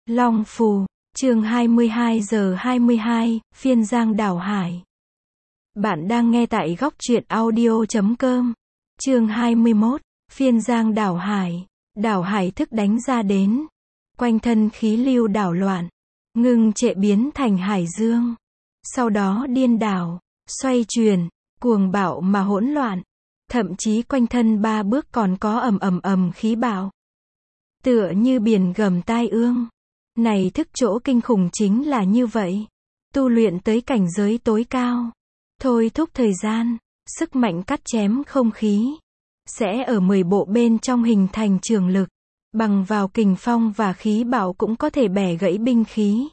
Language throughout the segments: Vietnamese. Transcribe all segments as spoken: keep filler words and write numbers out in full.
Long Phù, chương hai mươi hai giờ hai mươi hai, phiên Giang Đảo Hải. Bạn đang nghe tại góc truyện audio chấm com. Chương hai mươi mốt, phiên Giang Đảo Hải. Đảo Hải thức đánh ra đến. Quanh thân khí lưu đảo loạn, ngưng trệ biến thành hải dương. Sau đó điên đảo, xoay chuyển, cuồng bạo mà hỗn loạn. Thậm chí quanh thân ba bước còn có ầm ầm ầm khí bạo. Tựa như biển gầm tai ương. Này thức chỗ kinh khủng chính là như vậy. Tu luyện tới cảnh giới tối cao. Thôi thúc thời gian, sức mạnh cắt chém không khí. Sẽ ở mười bộ bên trong hình thành trường lực. Bằng vào kình phong và khí bạo cũng có thể bẻ gãy binh khí.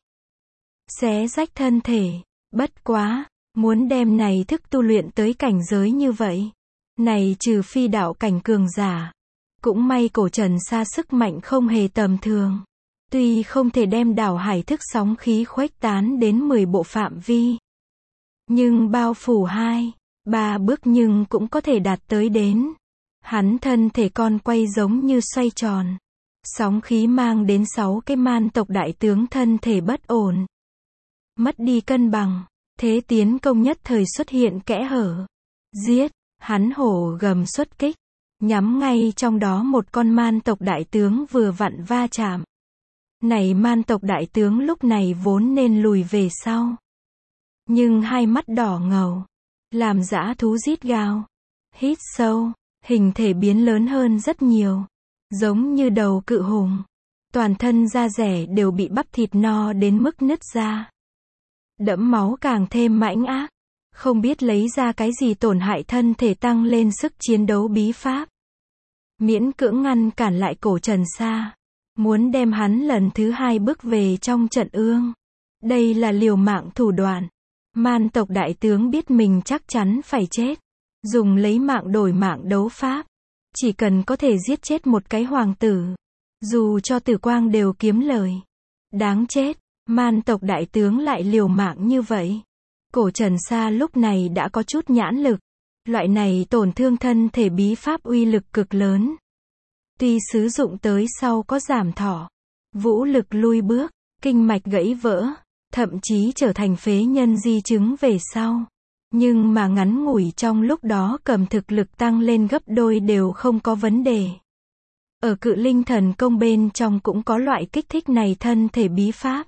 Xé rách thân thể. Bất quá, muốn đem này thức tu luyện tới cảnh giới như vậy. Này trừ phi đạo cảnh cường giả. Cũng may cổ Trần Sa sức mạnh không hề tầm thường. Tuy không thể đem đảo hải thức sóng khí khuếch tán đến mười bộ phạm vi. Nhưng bao phủ hai, ba bước nhưng cũng có thể đạt tới đến. Hắn thân thể con quay giống như xoay tròn. Sóng khí mang đến sáu cái man tộc đại tướng thân thể bất ổn. Mất đi cân bằng, thế tiến công nhất thời xuất hiện kẽ hở. Giết, hắn hổ gầm xuất kích. Nhắm ngay trong đó một con man tộc đại tướng vừa vặn va chạm. Này man tộc đại tướng lúc này vốn nên lùi về sau. Nhưng hai mắt đỏ ngầu. Làm dã thú rít gào. Hít sâu. Hình thể biến lớn hơn rất nhiều. Giống như đầu cự hùng. Toàn thân da rẻ đều bị bắp thịt no đến mức nứt ra. Đẫm máu càng thêm mãnh ác. Không biết lấy ra cái gì tổn hại thân thể tăng lên sức chiến đấu bí pháp. Miễn cưỡng ngăn cản lại cổ Trần Sa. Muốn đem hắn lần thứ hai bước về trong trận ương. Đây là liều mạng thủ đoạn. Man tộc đại tướng biết mình chắc chắn phải chết. Dùng lấy mạng đổi mạng đấu pháp. Chỉ cần có thể giết chết một cái hoàng tử. Dù cho tử quang đều kiếm lời. Đáng chết, man tộc đại tướng lại liều mạng như vậy. Cổ Trần Sa lúc này đã có chút nhãn lực. Loại này tổn thương thân thể bí pháp uy lực cực lớn. Tuy sử dụng tới sau có giảm thọ, vũ lực lui bước, kinh mạch gãy vỡ, thậm chí trở thành phế nhân di chứng về sau. Nhưng mà ngắn ngủi trong lúc đó cầm thực lực tăng lên gấp đôi đều không có vấn đề. Ở cự linh thần công bên trong cũng có loại kích thích này thân thể bí pháp.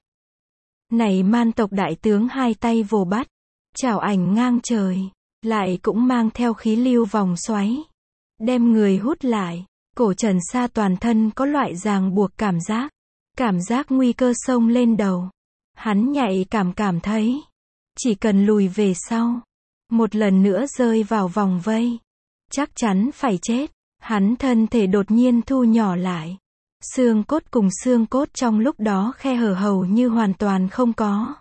Này man tộc đại tướng hai tay vồ bắt, chảo ảnh ngang trời, lại cũng mang theo khí lưu vòng xoáy. Đem người hút lại. Cổ Trần Sa toàn thân có loại ràng buộc cảm giác. Cảm giác nguy cơ xông lên đầu. Hắn nhạy cảm cảm thấy. Chỉ cần lùi về sau. Một lần nữa rơi vào vòng vây. Chắc chắn phải chết. Hắn thân thể đột nhiên thu nhỏ lại. Xương cốt cùng xương cốt trong lúc đó khe hở hầu như hoàn toàn không có.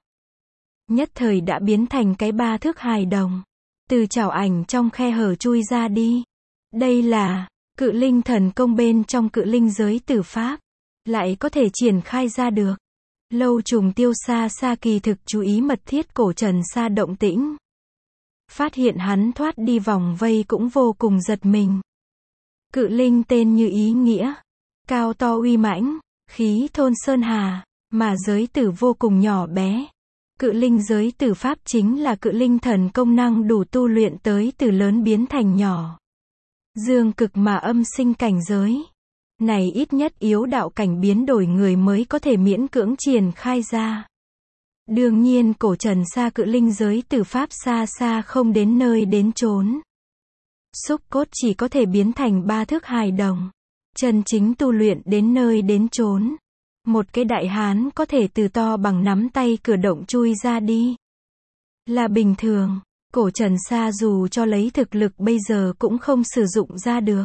Nhất thời đã biến thành cái ba thước hài đồng. Từ chảo ảnh trong khe hở chui ra đi. Đây là cự linh thần công bên trong cự linh giới tử pháp. Lại có thể triển khai ra được. Lâu trùng tiêu xa xa kỳ thực chú ý mật thiết cổ Trần Sa động tĩnh. Phát hiện hắn thoát đi vòng vây cũng vô cùng giật mình. Cự linh tên như ý nghĩa. Cao to uy mãnh, khí thôn sơn hà, mà giới tử vô cùng nhỏ bé. Cự linh giới tử pháp chính là cự linh thần công năng đủ tu luyện tới từ lớn biến thành nhỏ. Dương cực mà âm sinh cảnh giới. Này ít nhất yếu đạo cảnh biến đổi người mới có thể miễn cưỡng triển khai ra. Đương nhiên cổ Trần Sa cự linh giới tử pháp xa xa không đến nơi đến chốn. Xúc cốt chỉ có thể biến thành ba thước hài đồng. Chân chính tu luyện đến nơi đến chốn. Một cái đại hán có thể từ to bằng nắm tay cửa động chui ra đi. Là bình thường. Cổ Trần Sa dù cho lấy thực lực bây giờ cũng không sử dụng ra được.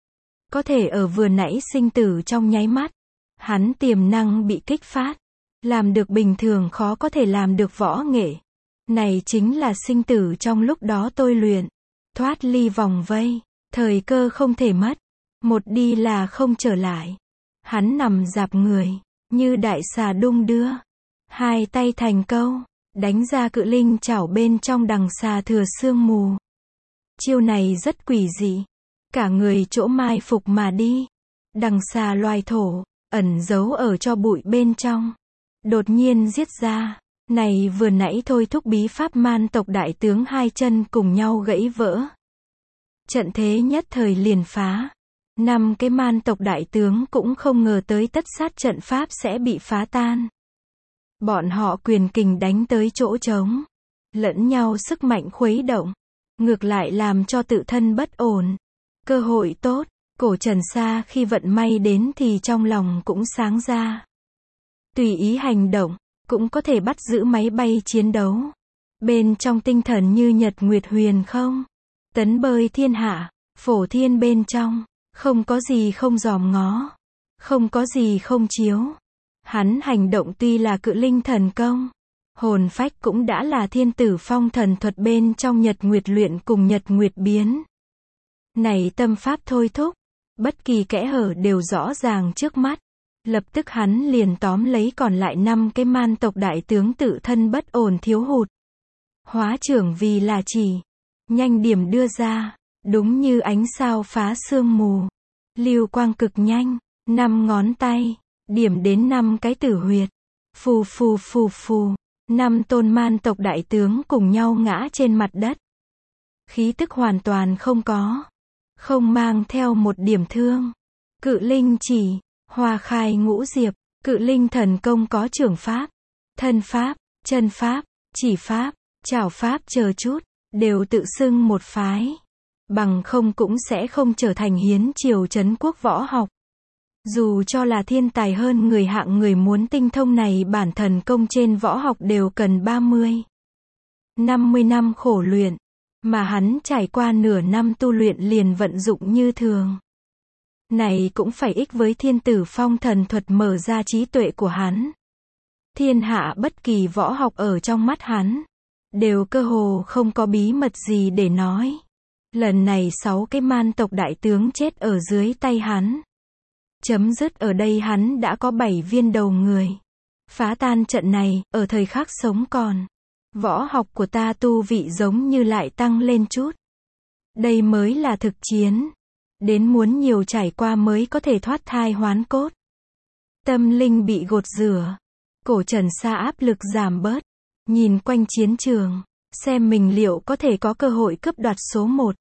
Có thể ở vừa nãy sinh tử trong nháy mắt. Hắn tiềm năng bị kích phát. Làm được bình thường khó có thể làm được võ nghệ. Này chính là sinh tử trong lúc đó tôi luyện. Thoát ly vòng vây. Thời cơ không thể mất. Một đi là không trở lại. Hắn nằm dạp người. Như đại xà đung đưa. Hai tay thành câu. Đánh ra cự linh chảo bên trong đằng xà thừa sương mù. Chiêu này rất quỷ dị. Cả người chỗ mai phục mà đi. Đằng xà loài thổ. ẩn giấu ở cho bụi bên trong. Đột nhiên giết ra. Này vừa nãy thôi thúc bí pháp man tộc đại tướng hai chân cùng nhau gãy vỡ. Trận thế nhất thời liền phá. Năm cái man tộc đại tướng cũng không ngờ tới tất sát trận pháp sẽ bị phá tan. Bọn họ quyền kình đánh tới chỗ trống. Lẫn nhau sức mạnh khuấy động. Ngược lại làm cho tự thân bất ổn. Cơ hội tốt. Cổ Trần Sa khi vận may đến thì trong lòng cũng sáng ra. Tùy ý hành động, cũng có thể bắt giữ máy bay chiến đấu. Bên trong tinh thần như nhật nguyệt huyền không. Tấn bơi thiên hạ, phổ thiên bên trong. Không có gì không dòm ngó. Không có gì không chiếu. Hắn hành động tuy là cự linh thần công. Hồn phách cũng đã là thiên tử phong thần thuật bên trong nhật nguyệt luyện cùng nhật nguyệt biến. Này tâm pháp thôi thúc. Bất kỳ kẽ hở đều rõ ràng trước mắt. Lập tức hắn liền tóm lấy còn lại năm cái man tộc đại tướng tự thân bất ổn thiếu hụt. Hóa trưởng vì là chỉ. Nhanh điểm đưa ra. Đúng như ánh sao phá sương mù. Lưu quang cực nhanh. Năm ngón tay. Điểm đến năm cái tử huyệt. Phù phù phù phù. Năm tôn man tộc đại tướng cùng nhau ngã trên mặt đất. Khí tức hoàn toàn không có. Không mang theo một điểm thương. Cự linh chỉ. Hoa khai ngũ diệp. Cự linh thần công có trưởng pháp. Thân pháp. Chân pháp. Chỉ pháp. Trảo pháp chờ chút. Đều tự xưng một phái. Bằng không cũng sẽ không trở thành hiến triều trấn quốc võ học. Dù cho là thiên tài hơn người hạng người muốn tinh thông này bản thần công trên võ học đều cần ba mươi, năm mươi năm khổ luyện. Mà hắn trải qua nửa năm tu luyện liền vận dụng như thường. Này cũng phải ích với thiên tử phong thần thuật mở ra trí tuệ của hắn. Thiên hạ bất kỳ võ học ở trong mắt hắn. Đều cơ hồ không có bí mật gì để nói. Lần này sáu cái man tộc đại tướng chết ở dưới tay hắn. Chấm dứt ở đây hắn đã có bảy viên đầu người. Phá tan trận này, ở thời khắc sống còn. Võ học của ta tu vị giống như lại tăng lên chút. Đây mới là thực chiến. Đến muốn nhiều trải qua mới có thể thoát thai hoán cốt. Tâm linh bị gột rửa. Cổ Trần Sa áp lực giảm bớt. Nhìn quanh chiến trường. Xem mình liệu có thể có cơ hội cướp đoạt số một.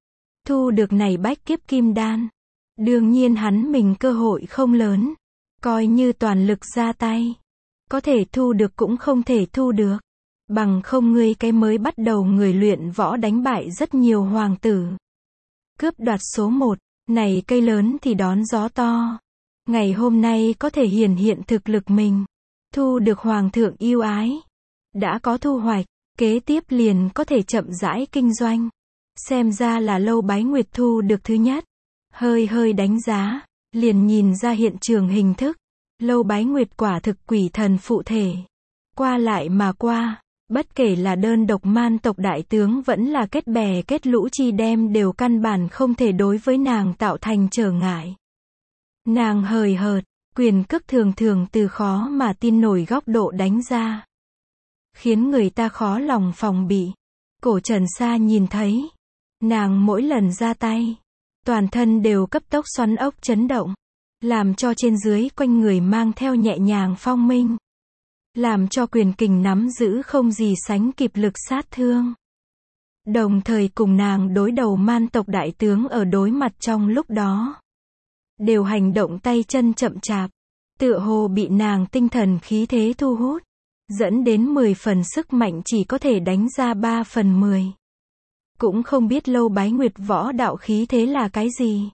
Thu được này bách kiếp kim đan. Đương nhiên hắn mình cơ hội không lớn. Coi như toàn lực ra tay. Có thể thu được cũng không thể thu được. Bằng không ngươi cái mới bắt đầu người luyện võ đánh bại rất nhiều hoàng tử. Cướp đoạt số một, này cây lớn thì đón gió to. Ngày hôm nay có thể hiển hiện thực lực mình. Thu được hoàng thượng yêu ái. Đã có thu hoạch, kế tiếp liền có thể chậm rãi kinh doanh. Xem ra là Lâu Bái Nguyệt thu được thứ nhất. Hơi hơi đánh giá, liền nhìn ra hiện trường hình thức. Lâu Bái Nguyệt quả thực quỷ thần phụ thể. Qua lại mà qua, bất kể là đơn độc man tộc đại tướng vẫn là kết bè kết lũ chi đem đều căn bản không thể đối với nàng tạo thành trở ngại. Nàng hời hợt, quyền cước thường thường từ khó mà tin nổi góc độ đánh ra. Khiến người ta khó lòng phòng bị. Cổ Trần Sa nhìn thấy. Nàng mỗi lần ra tay. Toàn thân đều cấp tốc xoắn ốc chấn động. Làm cho trên dưới quanh người mang theo nhẹ nhàng phong minh. Làm cho quyền kình nắm giữ không gì sánh kịp lực sát thương. Đồng thời cùng nàng đối đầu man tộc đại tướng ở đối mặt trong lúc đó. Đều hành động tay chân chậm chạp. Tựa hồ bị nàng tinh thần khí thế thu hút. Dẫn đến mười phần sức mạnh chỉ có thể đánh ra ba phần mười. Cũng không biết Lâu Bái Nguyệt võ đạo khí thế là cái gì.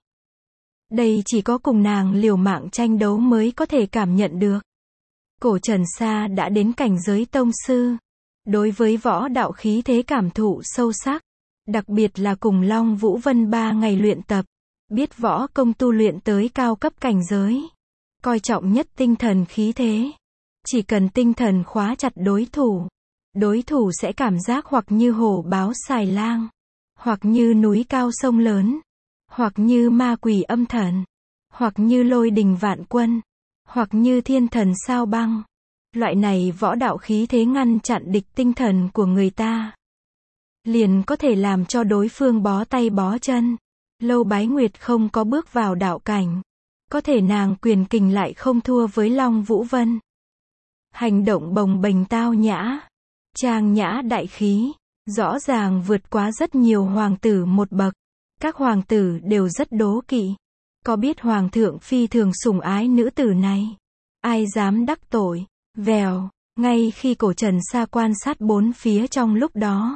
Đây chỉ có cùng nàng liều mạng tranh đấu mới có thể cảm nhận được. Cổ Trần Sa đã đến cảnh giới tông sư. Đối với võ đạo khí thế cảm thụ sâu sắc. Đặc biệt là cùng Long Vũ Vân ba ngày luyện tập. Biết võ công tu luyện tới cao cấp cảnh giới. Coi trọng nhất tinh thần khí thế. Chỉ cần tinh thần khóa chặt đối thủ. Đối thủ sẽ cảm giác hoặc như hổ báo xài lang. Hoặc như núi cao sông lớn. Hoặc như ma quỷ âm thần. Hoặc như lôi đình vạn quân. Hoặc như thiên thần sao băng. Loại này võ đạo khí thế ngăn chặn địch tinh thần của người ta. Liền có thể làm cho đối phương bó tay bó chân. Lâu Bái Nguyệt không có bước vào đạo cảnh. Có thể nàng quyền kình lại không thua với Long Vũ Vân. Hành động bồng bềnh tao nhã, trang nhã đại khí, rõ ràng vượt quá rất nhiều hoàng tử một bậc. Các hoàng tử đều rất đố kỵ. Có biết hoàng thượng phi thường sủng ái nữ tử này. Ai dám đắc tội, vèo, ngay khi Cổ Trần Sa quan sát bốn phía trong lúc đó.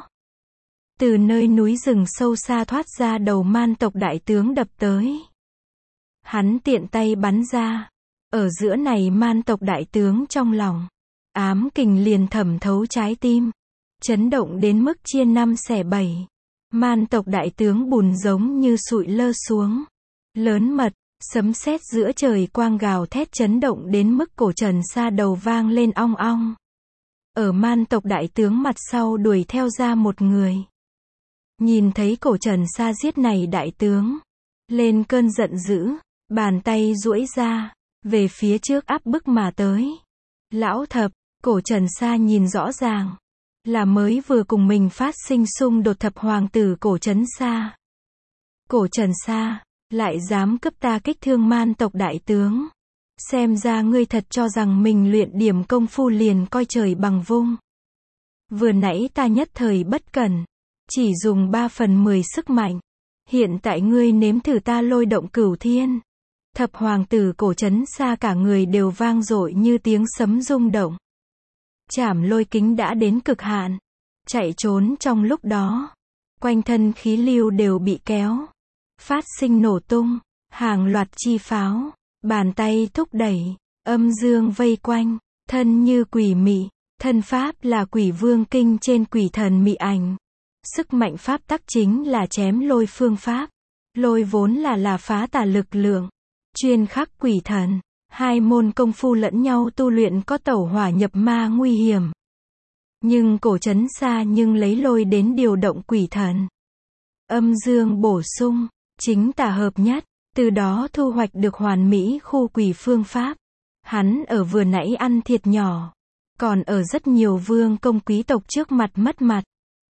Từ nơi núi rừng sâu xa thoát ra đầu man tộc đại tướng đập tới. Hắn tiện tay bắn ra. Ở giữa này man tộc đại tướng trong lòng. Ám kình liền thẩm thấu trái tim. Chấn động đến mức chia năm xẻ bảy. Man tộc đại tướng bùn giống như sụi lơ xuống. Lớn mật, sấm sét giữa trời quang gào thét chấn động đến mức Cổ Trần Sa đầu vang lên ong ong. Ở man tộc đại tướng mặt sau đuổi theo ra một người. Nhìn thấy Cổ Trần Sa giết này đại tướng. Lên cơn giận dữ, bàn tay duỗi ra, về phía trước áp bức mà tới. Lão thập, Cổ Trần Sa nhìn rõ ràng. Là mới vừa cùng mình phát sinh xung đột thập hoàng tử Cổ Trấn Sa. Cổ Trần Sa, lại dám cướp ta kích thương man tộc đại tướng. Xem ra ngươi thật cho rằng mình luyện điểm công phu liền coi trời bằng vung. Vừa nãy ta nhất thời bất cẩn, chỉ dùng ba phần mười sức mạnh. Hiện tại ngươi nếm thử ta lôi động cửu thiên. Thập hoàng tử Cổ Trấn Sa cả người đều vang dội như tiếng sấm rung động. Trảm lôi kính đã đến cực hạn. Chạy trốn trong lúc đó. Quanh thân khí lưu đều bị kéo. Phát sinh nổ tung. Hàng loạt chi pháo. Bàn tay thúc đẩy. Âm dương vây quanh. Thân như quỷ mị. Thân pháp là quỷ vương kinh trên quỷ thần mị ảnh. Sức mạnh pháp tắc chính là chém lôi phương pháp. Lôi vốn là là phá tà lực lượng. Chuyên khắc quỷ thần. Hai môn công phu lẫn nhau tu luyện có tẩu hỏa nhập ma nguy hiểm. Nhưng Cổ Trấn Sa nhưng lấy lôi đến điều động quỷ thần. Âm dương bổ sung, chính tà hợp nhất, từ đó thu hoạch được hoàn mỹ khu quỷ phương pháp. Hắn ở vừa nãy ăn thiệt nhỏ, còn ở rất nhiều vương công quý tộc trước mặt mất mặt.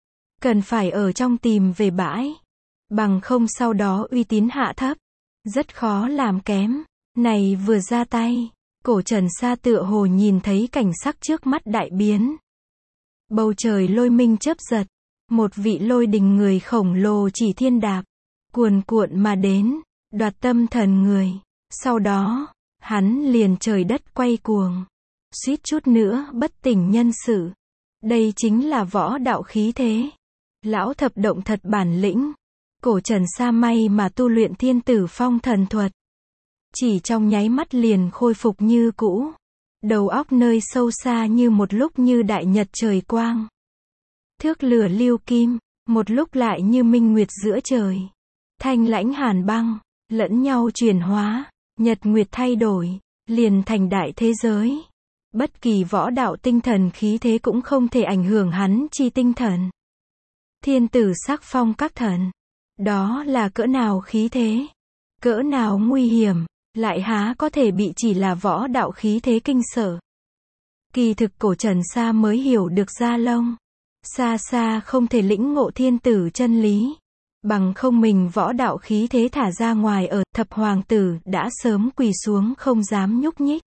Cần phải ở trong tìm về bãi, bằng không sau đó uy tín hạ thấp, rất khó làm kém. Này vừa ra tay, Cổ Trần Sa tựa hồ nhìn thấy cảnh sắc trước mắt đại biến. Bầu trời lôi minh chớp giật, một vị lôi đình người khổng lồ chỉ thiên đạp, cuồn cuộn mà đến, đoạt tâm thần người. Sau đó, hắn liền trời đất quay cuồng, suýt chút nữa bất tỉnh nhân sự. Đây chính là võ đạo khí thế. Lão thập động thật bản lĩnh. Cổ Trần Sa may mà tu luyện Thiên Tử Phong thần thuật. Chỉ trong nháy mắt liền khôi phục như cũ. Đầu óc nơi sâu xa như một lúc như đại nhật trời quang. Thước lửa lưu kim, một lúc lại như minh nguyệt giữa trời. Thanh lãnh hàn băng, lẫn nhau chuyển hóa, nhật nguyệt thay đổi, liền thành đại thế giới. Bất kỳ võ đạo tinh thần khí thế cũng không thể ảnh hưởng hắn chi tinh thần. Thiên tử sắc phong các thần. Đó là cỡ nào khí thế, cỡ nào nguy hiểm, lại há có thể bị chỉ là võ đạo khí thế kinh sợ. Kỳ thực Cổ Trần Sa mới hiểu được Gia Long. Xa xa không thể lĩnh ngộ thiên tử chân lý. Bằng không mình võ đạo khí thế thả ra ngoài ở thập hoàng tử đã sớm quỳ xuống không dám nhúc nhích.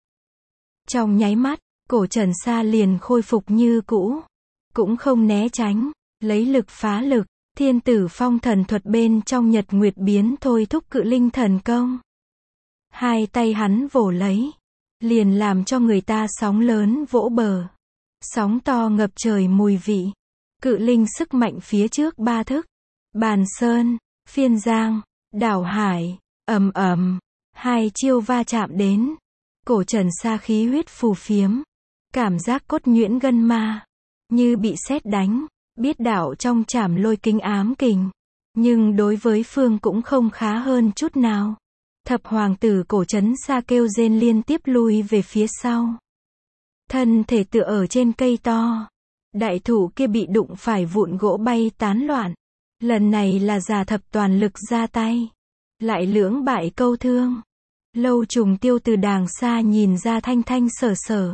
Trong nháy mắt, Cổ Trần Sa liền khôi phục như cũ. Cũng không né tránh, lấy lực phá lực. Thiên Tử Phong thần thuật bên trong nhật nguyệt biến thôi thúc cự linh thần công. Hai tay hắn vồ lấy, liền làm cho người ta sóng lớn vỗ bờ. Sóng to ngập trời mùi vị. Cự linh sức mạnh phía trước ba thức. Bàn sơn, phiên giang, đảo hải, ầm ầm. Hai chiêu va chạm đến. Cổ Trần Sa khí huyết phù phiếm. Cảm giác cốt nhuyễn gân ma. Như bị sét đánh. Biết đạo trong trảm lôi kính ám kình. Nhưng đối với phương cũng không khá hơn chút nào. Thập hoàng tử Cổ Trấn Sa kêu rên liên tiếp lui về phía sau. Thân thể tựa ở trên cây to. Đại thụ kia bị đụng phải vụn gỗ bay tán loạn. Lần này là già thập toàn lực ra tay. Lại lưỡng bại câu thương. Lâu Trùng Tiêu từ đàng xa nhìn ra thanh thanh sở sở.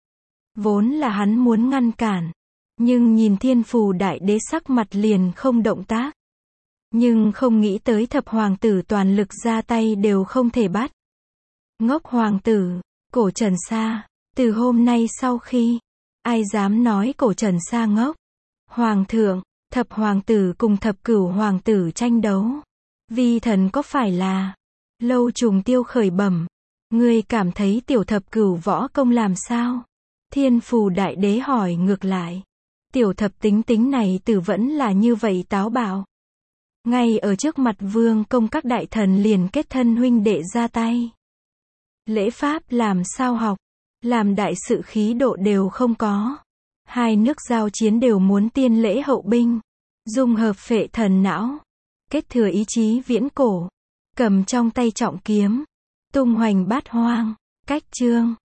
Vốn là hắn muốn ngăn cản. Nhưng nhìn Thiên Phù Đại Đế sắc mặt liền không động tác. Nhưng không nghĩ tới thập hoàng tử toàn lực ra tay đều không thể bắt. Ngốc hoàng tử, cổ Trần Sa. Từ hôm nay sau khi, ai dám nói cổ Trần Sa ngốc? Hoàng thượng, thập hoàng tử cùng thập cửu hoàng tử tranh đấu. Vi thần có phải là... Lâu Trùng Tiêu khởi bẩm. Ngươi cảm thấy tiểu thập cửu võ công làm sao? Thiên Phù Đại Đế hỏi ngược lại. Tiểu thập tính tính này tử vẫn là như vậy táo bạo. Ngay ở trước mặt vương công các đại thần liền kết thân huynh đệ ra tay. Lễ pháp làm sao học? Làm đại sự khí độ đều không có. Hai nước giao chiến đều muốn tiên lễ hậu binh. Dung hợp phệ thần não. Kết thừa ý chí viễn cổ. Cầm trong tay trọng kiếm. Tung hoành bát hoang. Cách chương.